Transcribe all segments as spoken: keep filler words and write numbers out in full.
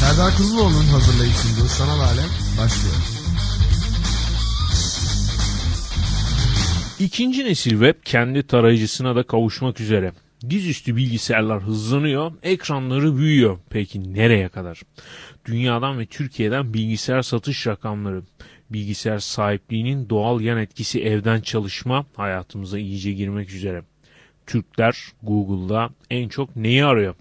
Serdar Kuzuloğlu'nun hazırlayıp sunduğu Sanal Alem başlıyor. İkinci nesil web kendi tarayıcısına da kavuşmak üzere. Dizüstü bilgisayarlar hızlanıyor, ekranları büyüyor. Peki nereye kadar? Dünyadan ve Türkiye'den bilgisayar satış rakamları, bilgisayar sahipliğinin doğal yan etkisi evden çalışma hayatımıza iyice girmek üzere. Türkler Google'da en çok neyi arıyor?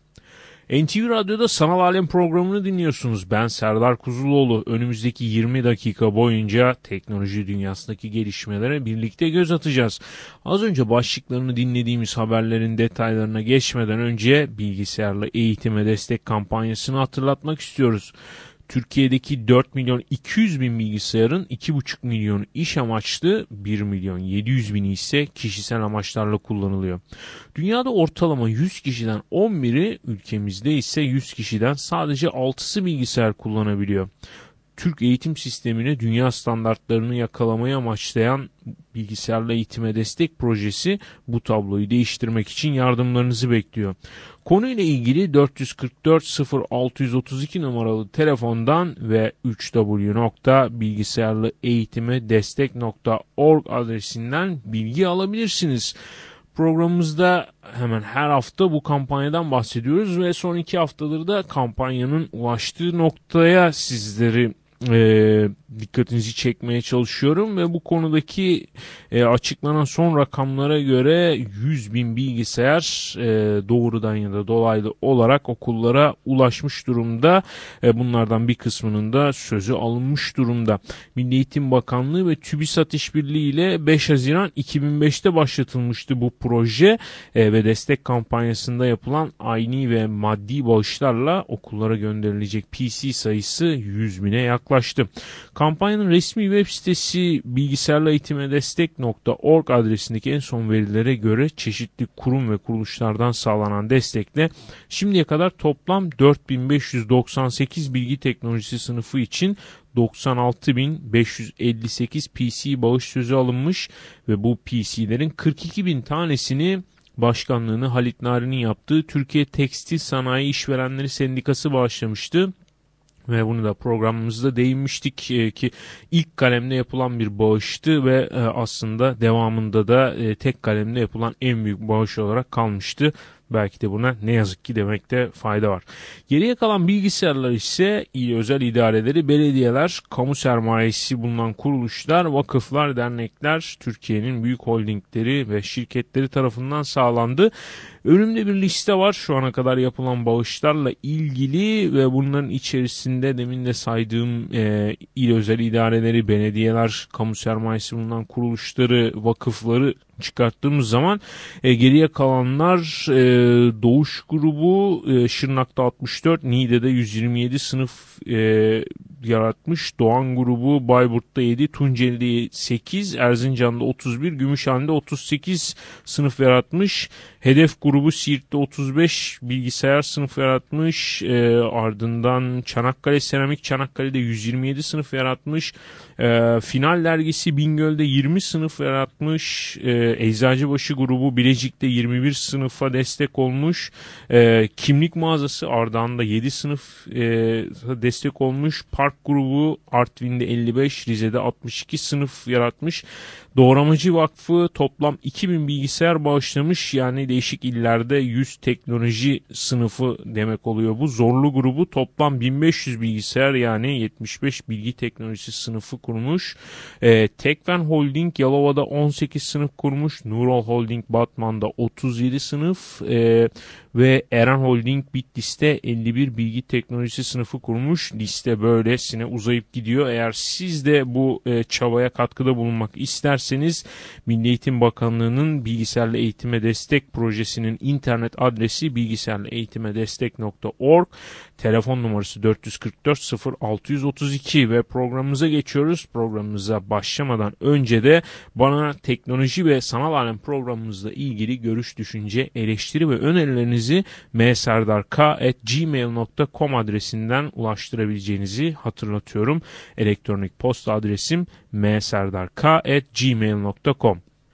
N T V Radyo'da Sanal Alem programını dinliyorsunuz. Ben Serdar Kuzuloğlu. Önümüzdeki yirmi dakika boyunca teknoloji dünyasındaki gelişmelere birlikte göz atacağız. Az önce başlıklarını dinlediğimiz haberlerin detaylarına geçmeden önce bilgisayarla eğitime destek kampanyasını hatırlatmak istiyoruz. Türkiye'deki dört milyon iki yüz bin bilgisayarın iki buçuk milyonu iş amaçlı, bir milyon yedi yüz bini ise kişisel amaçlarla kullanılıyor. Dünyada ortalama yüz kişiden on biri, ülkemizde ise yüz kişiden sadece altısı bilgisayar kullanabiliyor. Türk eğitim sistemine dünya standartlarını yakalamayı amaçlayan bilgisayarla eğitime destek projesi bu tabloyu değiştirmek için yardımlarınızı bekliyor. Konuyla ilgili dört yüz kırk dört sıfır altı otuz iki numaralı telefondan ve üç w nokta bilgisayarlı eğitime destek nokta org adresinden bilgi alabilirsiniz. Programımızda hemen her hafta bu kampanyadan bahsediyoruz ve son iki haftadır da kampanyanın ulaştığı noktaya sizleri e, dikkatinizi çekmeye çalışıyorum ve bu konudaki e, açıklanan son rakamlara göre yüz bin bilgisayar e, doğrudan ya da dolaylı olarak okullara ulaşmış durumda. E, bunlardan bir kısmının da sözü alınmış durumda. Milli Eğitim Bakanlığı ve TÜBİSAT işbirliği ile beş Haziran iki bin beşte başlatılmıştı bu proje e, ve destek kampanyasında yapılan ayni ve maddi bağışlarla okullara gönderilecek P C sayısı yüz bine yaklaştı. Kampanyanın resmi web sitesi bilgisayarla eğitime destek nokta org adresindeki en son verilere göre çeşitli kurum ve kuruluşlardan sağlanan destekle şimdiye kadar toplam dört bin beş yüz doksan sekiz bilgi teknolojisi sınıfı için doksan altı bin beş yüz elli sekiz P C bağış sözü alınmış ve bu P C'lerin kırk iki bin tanesini başkanlığını Halit Nari'nin yaptığı Türkiye Tekstil Sanayi İşverenleri Sendikası bağışlamıştı. Ve bunu da programımızda değinmiştik e, ki ilk kalemde yapılan bir bağıştı ve e, aslında devamında da e, tek kalemde yapılan en büyük bağış olarak kalmıştı. Belki de buna ne yazık ki demekte fayda var. Geriye kalan bilgisayarlar ise il özel idareleri, belediyeler, kamu sermayesi bulunan kuruluşlar, vakıflar, dernekler, Türkiye'nin büyük holdingleri ve şirketleri tarafından sağlandı. Önümde bir liste var şu ana kadar yapılan bağışlarla ilgili ve bunların içerisinde demin de saydığım e, il özel idareleri, belediyeler, kamu sermayesi bulunan kuruluşları, vakıfları çıkarttığımız zaman e, geriye kalanlar e, Doğuş grubu e, Şırnak'ta altmış dört, Niğde'de yüz yirmi yedi sınıf e, yaratmış. Doğan grubu Bayburt'ta yedi, Tunceli'de sekiz, Erzincan'da otuz bir, Gümüşhane'de otuz sekiz sınıf yaratmış. Hedef grubu Siirt'te otuz beş bilgisayar sınıf yaratmış. E, ardından Çanakkale Seramik Çanakkale'de yüz yirmi yedi sınıf yaratmış. E, Final dergisi Bingöl'de yirmi sınıf yaratmış. E, Eczacıbaşı grubu Bilecik'te yirmi bir sınıfa destek olmuş. E, Kimlik mağazası Ardahan'da yedi sınıf e, destek olmuş. Park grubu Artvin'de elli beş, Rize'de altmış iki sınıf yaratmış. Doğramacı Vakfı toplam iki bin bilgisayar bağışlamış. Yani değişik illerde yüz teknoloji sınıfı demek oluyor bu. Zorlu grubu toplam bin beş yüz bilgisayar yani yetmiş beş bilgi teknolojisi sınıfı kurmuş. E, Tekfen Holding Yalova'da on sekiz sınıf kurmuş. Nurol Holding Batman'da otuz yedi sınıf e, ve Eren Holding Bitlis'te elli bir bilgi teknolojisi sınıfı kurmuş. Liste böylesine uzayıp gidiyor. Eğer siz de bu e, çabaya katkıda bulunmak isterseniz Milli Eğitim Bakanlığı'nın bilgisayarla eğitime destek projesinin internet adresi bilgisayarla eğitime destek nokta org, telefon numarası dört yüz kırk dört sıfır altı otuz iki ve programımıza geçiyoruz. Programımıza başlamadan önce de bana teknoloji ve sanal alem programımızla ilgili görüş, düşünce, eleştiri ve önerilerinizi m serdar k at gmail nokta com adresinden ulaştırabileceğinizi hatırlatıyorum. Elektronik posta adresim m serdar k at gmail nokta com.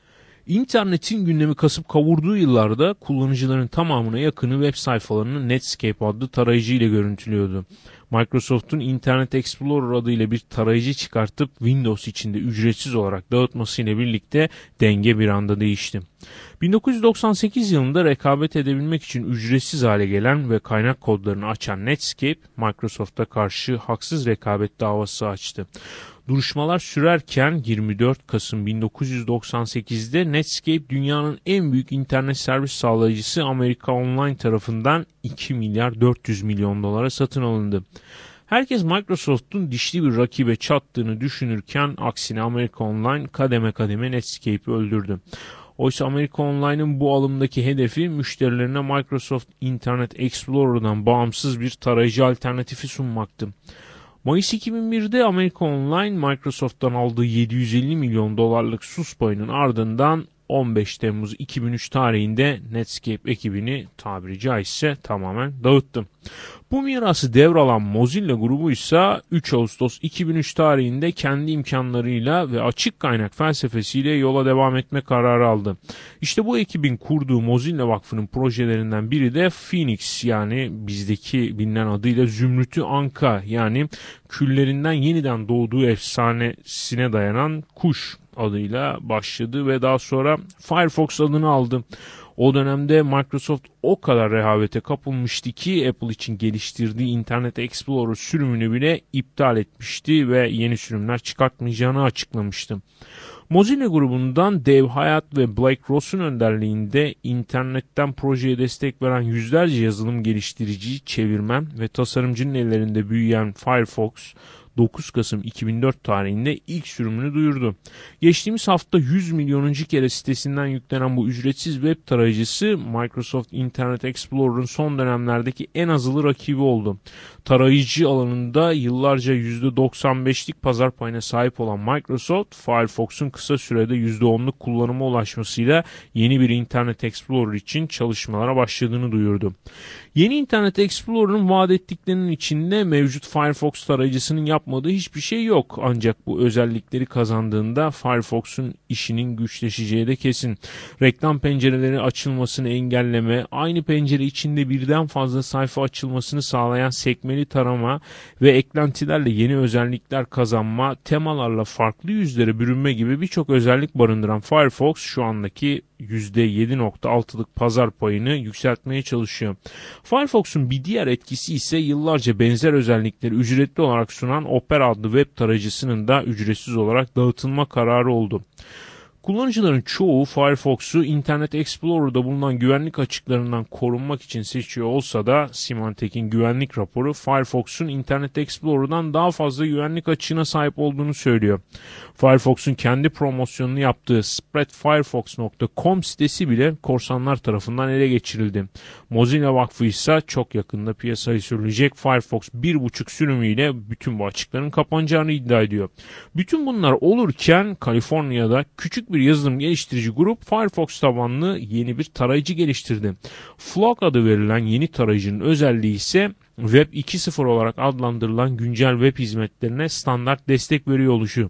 İnternetin gündemi kasıp kavurduğu yıllarda kullanıcıların tamamına yakını web sayfalarını Netscape adlı tarayıcı ile görüntülüyordu. Microsoft'un Internet Explorer adıyla bir tarayıcı çıkartıp Windows içinde ücretsiz olarak dağıtmasıyla birlikte denge bir anda değişti. bin dokuz yüz doksan sekiz yılında rekabet edebilmek için ücretsiz hale gelen ve kaynak kodlarını açan Netscape, Microsoft'a karşı haksız rekabet davası açtı. Duruşmalar sürerken yirmi dört Kasım bin dokuz yüz doksan sekizde Netscape dünyanın en büyük internet servis sağlayıcısı Amerika Online tarafından iki milyar dört yüz milyon dolara satın alındı. Herkes Microsoft'un dişli bir rakibe çattığını düşünürken aksine Amerika Online kademe kademe Netscape'i öldürdü. Oysa Amerika Online'ın bu alımdaki hedefi müşterilerine Microsoft Internet Explorer'dan bağımsız bir tarayıcı alternatifi sunmaktı. Mayıs iki bin birde Amerika Online Microsoft'tan aldığı yedi yüz elli milyon dolarlık sus payının ardından on beş Temmuz iki bin üç tarihinde Netscape ekibini tabiri caizse tamamen dağıttı. Bu mirası devralan Mozilla grubu ise üç Ağustos iki bin üç tarihinde kendi imkanlarıyla ve açık kaynak felsefesiyle yola devam etme kararı aldı. İşte bu ekibin kurduğu Mozilla Vakfı'nın projelerinden biri de Phoenix, yani bizdeki bilinen adıyla Zümrüt'ü Anka, yani küllerinden yeniden doğduğu efsanesine dayanan kuş adıyla başladı ve daha sonra Firefox adını aldı. O dönemde Microsoft o kadar rehavete kapılmıştı ki Apple için geliştirdiği Internet Explorer sürümünü bile iptal etmişti ve yeni sürümler çıkartmayacağını açıklamıştı. Mozilla grubundan Dave Hyatt ve Blake Ross'un önderliğinde internetten projeye destek veren yüzlerce yazılım geliştirici, çevirmen ve tasarımcının ellerinde büyüyen Firefox, dokuz Kasım iki bin dört tarihinde ilk sürümünü duyurdu. Geçtiğimiz hafta yüz milyonuncu kere sitesinden yüklenen bu ücretsiz web tarayıcısı Microsoft Internet Explorer'ın son dönemlerdeki en azılı rakibi oldu. Tarayıcı alanında yıllarca yüzde doksan beşlik pazar payına sahip olan Microsoft, Firefox'un kısa sürede yüzde onluk kullanıma ulaşmasıyla yeni bir Internet Explorer için çalışmalara başladığını duyurdu. Yeni Internet Explorer'ın vaat ettiklerinin içinde mevcut Firefox tarayıcısının yapmadığı hiçbir şey yok. Ancak bu özellikleri kazandığında Firefox'un işinin güçleşeceği de kesin. Reklam pencereleri açılmasını engelleme, aynı pencere içinde birden fazla sayfa açılmasını sağlayan sekmeli tarama ve eklentilerle yeni özellikler kazanma, temalarla farklı yüzlere bürünme gibi birçok özellik barındıran Firefox şu andaki yüzde yedi nokta altılık pazar payını yükseltmeye çalışıyor. Firefox'un bir diğer etkisi ise yıllarca benzer özellikleri ücretli olarak sunan Opera adlı web tarayıcısının da ücretsiz olarak dağıtılma kararı oldu. Kullanıcıların çoğu Firefox'u Internet Explorer'da bulunan güvenlik açıklarından korunmak için seçiyor olsa da Symantec'in güvenlik raporu Firefox'un Internet Explorer'dan daha fazla güvenlik açığına sahip olduğunu söylüyor. Firefox'un kendi promosyonunu yaptığı spread firefox nokta com sitesi bile korsanlar tarafından ele geçirildi. Mozilla Vakfı ise çok yakında piyasaya sürülecek Firefox bir buçuk sürümüyle bütün bu açıkların kapanacağını iddia ediyor. Bütün bunlar olurken Kaliforniya'da küçük bir yazılım geliştirici grup Firefox tabanlı yeni bir tarayıcı geliştirdi. Flock adı verilen yeni tarayıcının özelliği ise Web iki nokta sıfır olarak adlandırılan güncel web hizmetlerine standart destek veriyor oluşu.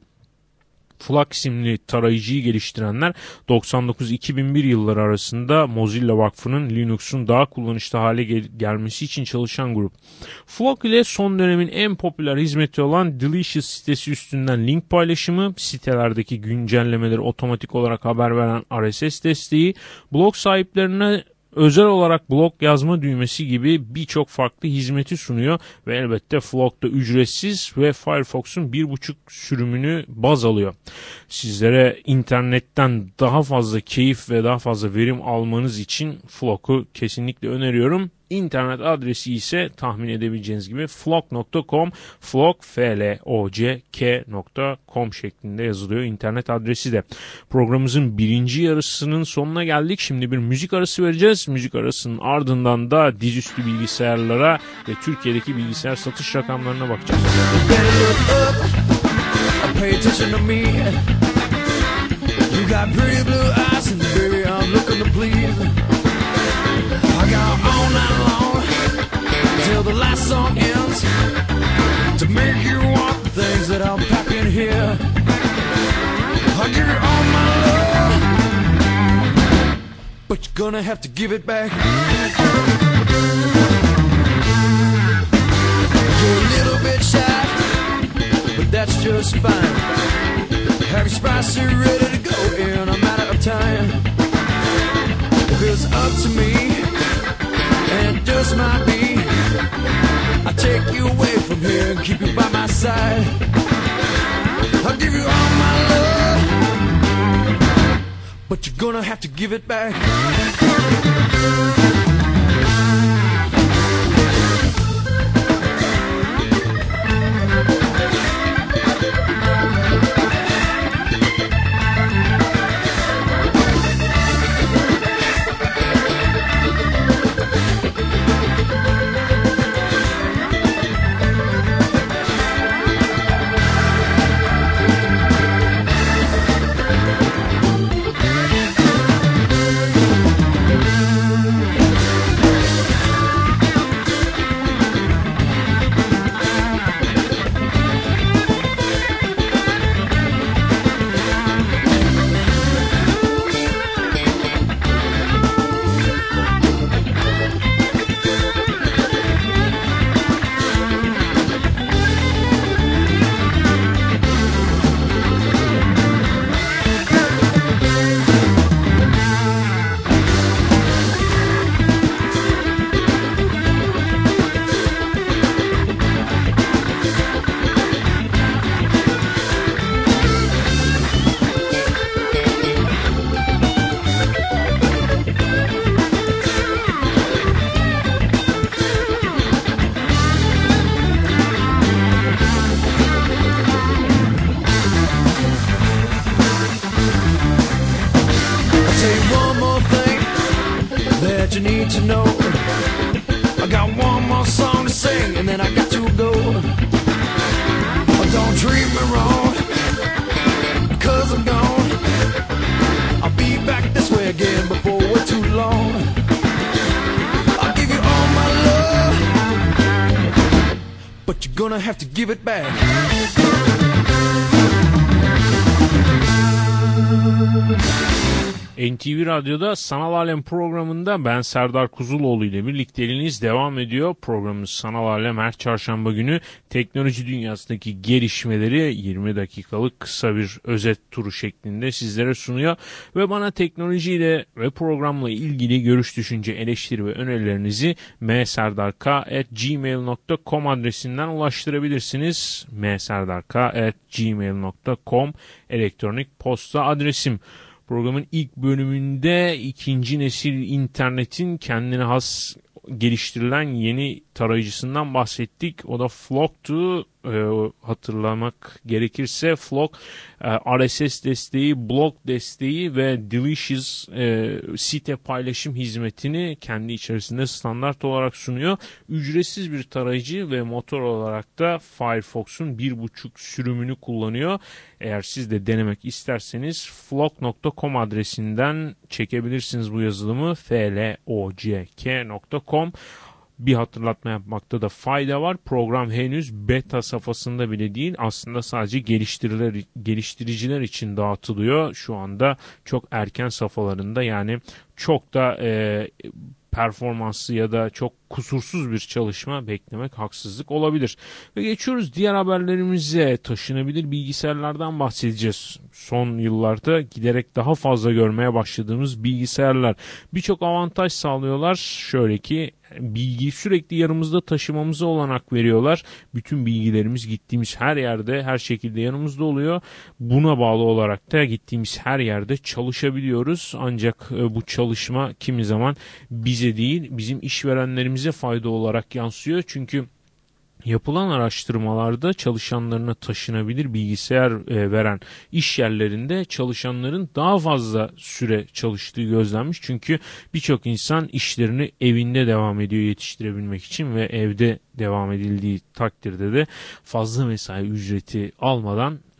Flock isimli tarayıcıyı geliştirenler doksan dokuz iki bin bir yılları arasında Mozilla Vakfı'nın Linux'un daha kullanışlı hale gel- gelmesi için çalışan grup. Flock ile son dönemin en popüler hizmeti olan Delicious sitesi üstünden link paylaşımı, sitelerdeki güncellemeleri otomatik olarak haber veren R S S desteği, blog sahiplerine özel olarak blog yazma düğmesi gibi birçok farklı hizmeti sunuyor ve elbette Flock da ücretsiz ve Firefox'un bir buçuk sürümünü baz alıyor. Sizlere internetten daha fazla keyif ve daha fazla verim almanız için Flock'u kesinlikle öneriyorum. İnternet adresi ise tahmin edebileceğiniz gibi flock nokta com, flock f l o c k nokta com şeklinde yazılıyor internet adresi de. Programımızın birinci yarısının sonuna geldik. Şimdi bir müzik arası vereceğiz. Müzik arasının ardından da dizüstü bilgisayarlara ve Türkiye'deki bilgisayar satış rakamlarına bakacağız. I got all night long till the last song ends to make you want the things that I'm packing here. I give you all my love, but you're gonna have to give it back. You're a little bit shy, but that's just fine. Have your spicy ready to go in a matter of time. If it's up to me, and it just might be, I'll take you away from here and keep you by my side. I'll give you all my love, but you're gonna have to give it back. You need to know I got one more song to sing and then I got to go. Oh, don't treat me wrong, cause I'm gone. I'll be back this way again before we're too long. I'll give you all my love, but you're gonna have to give it back. N T V Radyo'da Sanal Alem programında ben Serdar Kuzuloğlu ile birlikteliğiniz devam ediyor. Programımız Sanal Alem her çarşamba günü teknoloji dünyasındaki gelişmeleri yirmi dakikalık kısa bir özet turu şeklinde sizlere sunuyor. Ve bana teknolojiyle ve programla ilgili görüş, düşünce, eleştiri ve önerilerinizi m serdark at gmail nokta com adresinden ulaştırabilirsiniz. m serdark at gmail nokta com elektronik posta adresim. Programın ilk bölümünde ikinci nesil internetin kendine has geliştirilen yeni tarayıcısından bahsettik. O da Flock'tu. Ee, hatırlamak gerekirse Flock e, R S S desteği, blog desteği ve Delicious e, site paylaşım hizmetini kendi içerisinde standart olarak sunuyor. Ücretsiz bir tarayıcı ve motor olarak da Firefox'un bir buçuk sürümünü kullanıyor. Eğer siz de denemek isterseniz flock nokta com adresinden çekebilirsiniz bu yazılımı. f l o c k nokta com. Bir hatırlatma yapmakta da fayda var. Program henüz beta safhasında bile değil. Aslında sadece geliştiriciler, geliştiriciler için dağıtılıyor. Şu anda çok erken safhalarında, yani çok da e, performanslı ya da çok kusursuz bir çalışma beklemek haksızlık olabilir. Ve geçiyoruz diğer haberlerimize. Taşınabilir bilgisayarlardan bahsedeceğiz. Son yıllarda giderek daha fazla görmeye başladığımız bilgisayarlar birçok avantaj sağlıyorlar. Şöyle ki, bilgiyi sürekli yanımızda taşımamıza olanak veriyorlar. Bütün bilgilerimiz gittiğimiz her yerde, her şekilde yanımızda oluyor. Buna bağlı olarak da gittiğimiz her yerde çalışabiliyoruz. Ancak bu çalışma kimi zaman bize değil, bizim işverenlerimize fayda olarak yansıyor. Çünkü yapılan araştırmalarda çalışanlarına taşınabilir bilgisayar e, veren iş yerlerinde çalışanların daha fazla süre çalıştığı gözlenmiş. Çünkü birçok insan işlerini evinde devam ediyor yetiştirebilmek için ve evde devam edildiği takdirde de fazla mesai ücreti almadan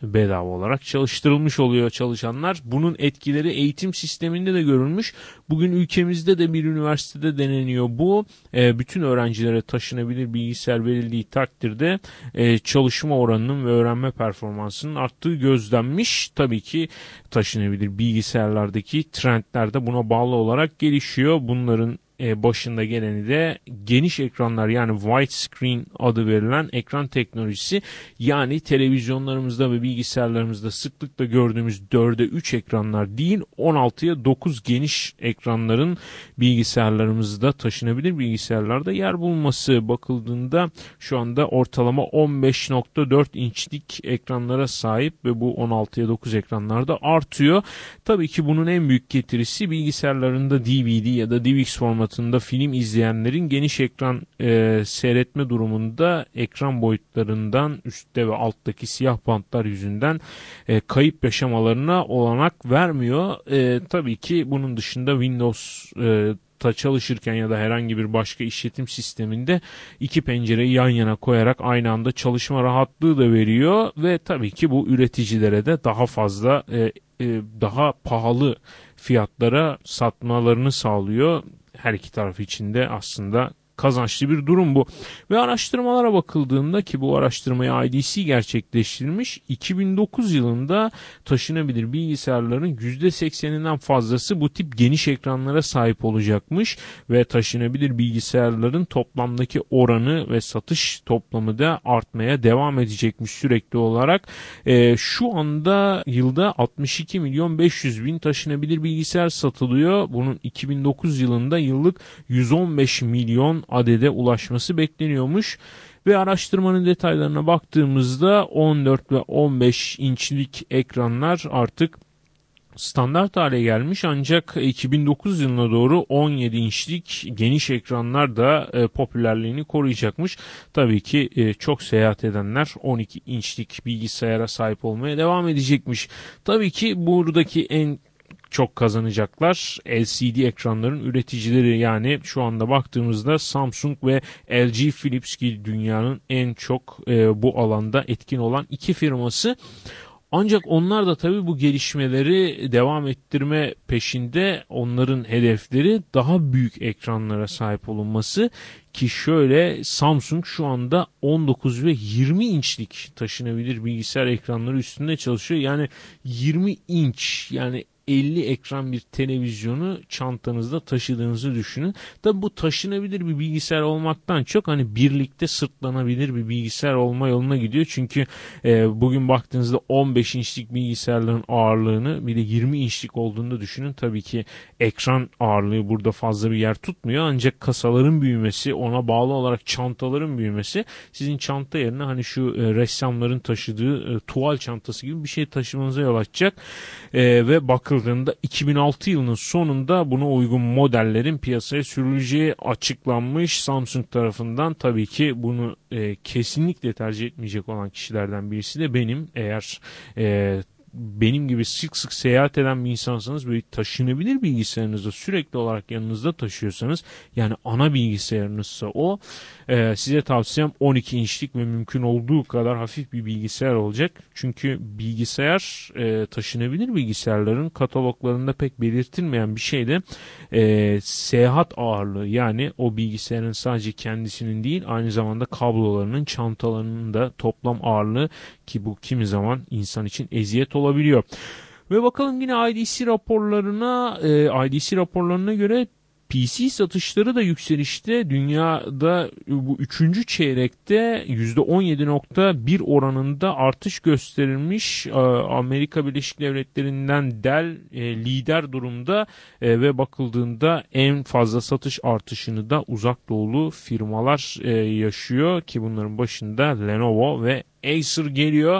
bedava olarak çalıştırılmış oluyor çalışanlar. Bunun etkileri eğitim sisteminde de görülmüş. Bugün ülkemizde de bir üniversitede deneniyor bu. E, bütün öğrencilere taşınabilir bilgisayar verildiği takdirde e, çalışma oranının ve öğrenme performansının arttığı gözlenmiş. Tabii ki taşınabilir bilgisayarlardaki trendler de buna bağlı olarak gelişiyor. Bunların başında geleni de geniş ekranlar, yani widescreen adı verilen ekran teknolojisi, yani televizyonlarımızda ve bilgisayarlarımızda sıklıkla gördüğümüz dörde üç ekranlar değil, on altıya dokuz geniş ekranların bilgisayarlarımızda, taşınabilir bilgisayarlarda yer bulması bakıldığında şu anda ortalama on beş nokta dört inçlik ekranlara sahip ve bu on altıya dokuz ekranlarda artıyor. Tabii ki bunun en büyük getirisi bilgisayarlarında D V D ya da D V X formatında film izleyenlerin geniş ekran e, seyretme durumunda ekran boyutlarından üstte ve alttaki siyah bantlar yüzünden e, kayıp yaşamalarına olanak vermiyor. E, tabii ki bunun dışında Windows e, ta çalışırken ya da herhangi bir başka işletim sisteminde iki pencereyi yan yana koyarak aynı anda çalışma rahatlığı da veriyor ve tabii ki bu üreticilere de daha fazla e, e, daha pahalı fiyatlara satmalarını sağlıyor. Her iki taraf için de aslında kazançlı bir durum bu. Ve araştırmalara bakıldığında, ki bu araştırmayı I D C gerçekleştirmiş, iki bin dokuz yılında taşınabilir bilgisayarların yüzde sekseninden fazlası bu tip geniş ekranlara sahip olacakmış ve taşınabilir bilgisayarların toplamdaki oranı ve satış toplamı da artmaya devam edecekmiş sürekli olarak. E, şu anda yılda altmış iki milyon beş yüz bin taşınabilir bilgisayar satılıyor. Bunun iki bin dokuz yılında yıllık yüz on beş milyon adede ulaşması bekleniyormuş ve araştırmanın detaylarına baktığımızda on dört ve on beş inçlik ekranlar artık standart hale gelmiş, ancak iki bin dokuz yılına doğru on yedi inçlik geniş ekranlar da e, popülerliğini koruyacakmış. Tabii ki e, çok seyahat edenler on iki inçlik bilgisayara sahip olmaya devam edecekmiş. Tabii ki buradaki en çok kazanacaklar L C D ekranların üreticileri, yani şu anda baktığımızda Samsung ve L G Philips gibi dünyanın en çok e, bu alanda etkin olan iki firması. Ancak onlar da tabii bu gelişmeleri devam ettirme peşinde. Onların hedefleri daha büyük ekranlara sahip olunması, ki şöyle Samsung şu anda on dokuz ve yirmi inçlik taşınabilir bilgisayar ekranları üstünde çalışıyor. Yani yirmi inç, yani elli ekran bir televizyonu çantanızda taşıdığınızı düşünün. Tabi bu taşınabilir bir bilgisayar olmaktan çok hani birlikte sırtlanabilir bir bilgisayar olma yoluna gidiyor. Çünkü e, bugün baktığınızda on beş inçlik bilgisayarların ağırlığını bir de yirmi inçlik olduğunu düşünün. Tabii ki ekran ağırlığı burada fazla bir yer tutmuyor. Ancak kasaların büyümesi, ona bağlı olarak çantaların büyümesi sizin çanta yerine hani şu e, ressamların taşıdığı e, tuval çantası gibi bir şey taşımanıza yol açacak. E, ve bakın iki bin altı yılının sonunda buna uygun modellerin piyasaya sürüleceği açıklanmış Samsung tarafından. Tabii ki bunu e, kesinlikle tercih etmeyecek olan kişilerden birisi de benim. Eğer e, benim gibi sık sık seyahat eden bir insansanız, böyle taşınabilir bilgisayarınızı sürekli olarak yanınızda taşıyorsanız, yani ana bilgisayarınızsa o, e, size tavsiyem on iki inçlik ve mümkün olduğu kadar hafif bir bilgisayar olacak. Çünkü bilgisayar, e, taşınabilir bilgisayarların kataloglarında pek belirtilmeyen bir şey de e, seyahat ağırlığı, yani o bilgisayarın sadece kendisinin değil aynı zamanda kablolarının, çantalarının da toplam ağırlığı, ki bu kimi zaman insan için eziyet olabiliyor. Ve bakalım yine I D C raporlarına, e, I D C raporlarına göre P C satışları da yükselişte. Dünyada bu üçüncü çeyrekte yüzde on yedi nokta bir oranında artış gösterilmiş. Amerika Birleşik Devletleri'nden Dell e, lider durumda e, ve bakıldığında en fazla satış artışını da uzak doğulu firmalar e, yaşıyor, ki bunların başında Lenovo ve Acer geliyor.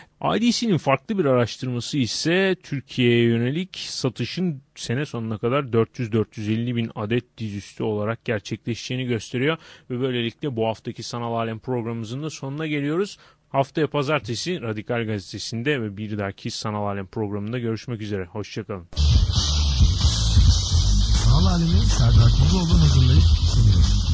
I D C'nin farklı bir araştırması ise Türkiye'ye yönelik satışın sene sonuna kadar dört yüz dört yüz elli bin adet dizüstü olarak gerçekleşeceğini gösteriyor. Ve böylelikle bu haftaki Sanal Alem programımızın da sonuna geliyoruz. Haftaya pazartesi Radikal Gazetesi'nde ve bir dahaki Sanal Alem programında görüşmek üzere. Hoşçakalın. Sanal Alem'i Serdar Kuzuoğlu hazırlayıp sunuyor.